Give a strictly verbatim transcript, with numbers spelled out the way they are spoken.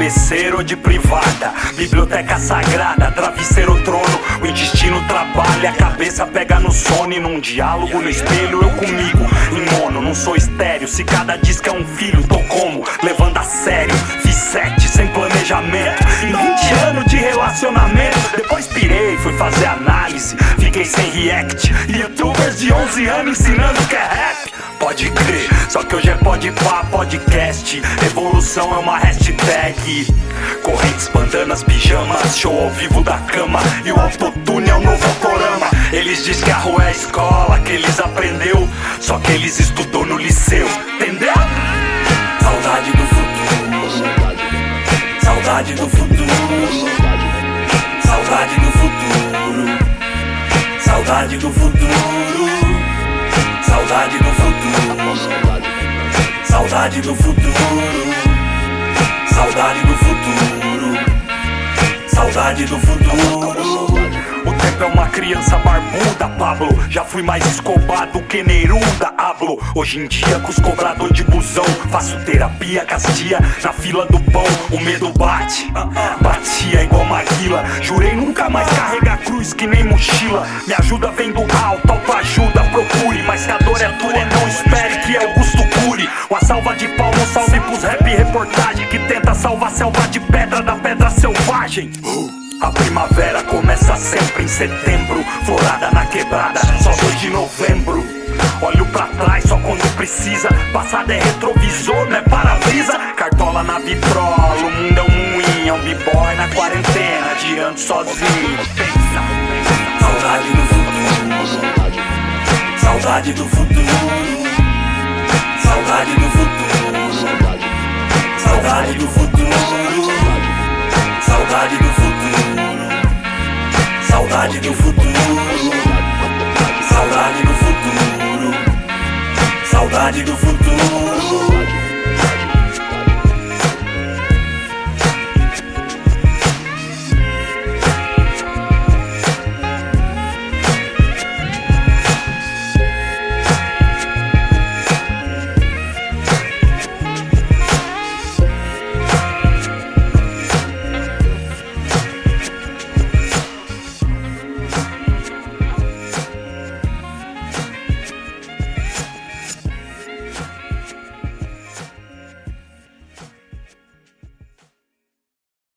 amanhecer ou de privada, biblioteca sagrada, travesseiro trono, o intestino trabalha, a cabeça pega no sono e num diálogo no espelho eu comigo, em mono, não sou estéreo, se cada disco é um filho, tô como? Levando a sério, fiz sete sem planejamento, em vinte anos de relacionamento, depois pirei, fui fazer análise, fiquei sem react, youtubers de onze anos ensinando que é rap, pode crer, só que hoje é pode pá, podcast, evolução é uma hashtag, correntes, bandanas, pijamas, show ao vivo da cama, e o autotune é o novo autorama, eles dizem que a rua é a escola que eles aprendeu, só que eles estudou no liceu, entendeu? Saudade do futuro, saudade do futuro, saudade do futuro, saudade do futuro, saudade do futuro, saudade do futuro, saudade do futuro, saudade do futuro. O tempo é uma criança barbuda, Pablo. Já fui mais escobado que Neruda, hablo. Hoje em dia com os cobrador de busão, faço terapia, castia na fila do pão. O medo bate, batia igual maguila. Jurei nunca mais carregar cruz que nem mochila. Me ajuda vem do alto, autoajuda, procure. Mas se a dor é tua, não espere que Augusto cure. Uma salva de palmas, um salve pros rap e reportagem que tenta salvar a selva de pedra da pedra selvagem. A primavera começa sempre em setembro, florada na quebrada, só dois de novembro. Olho pra trás só quando precisa, passado é retrovisor, não é para-brisa. Cartola na vitrola, o mundo é um moinho, é um b-boy na quarentena, girando sozinho. Saudade do futuro, saudade do futuro, saudade do futuro, saudade do futuro, saudade do futuro, saudade do futuro, saudade do futuro, saudade do futuro.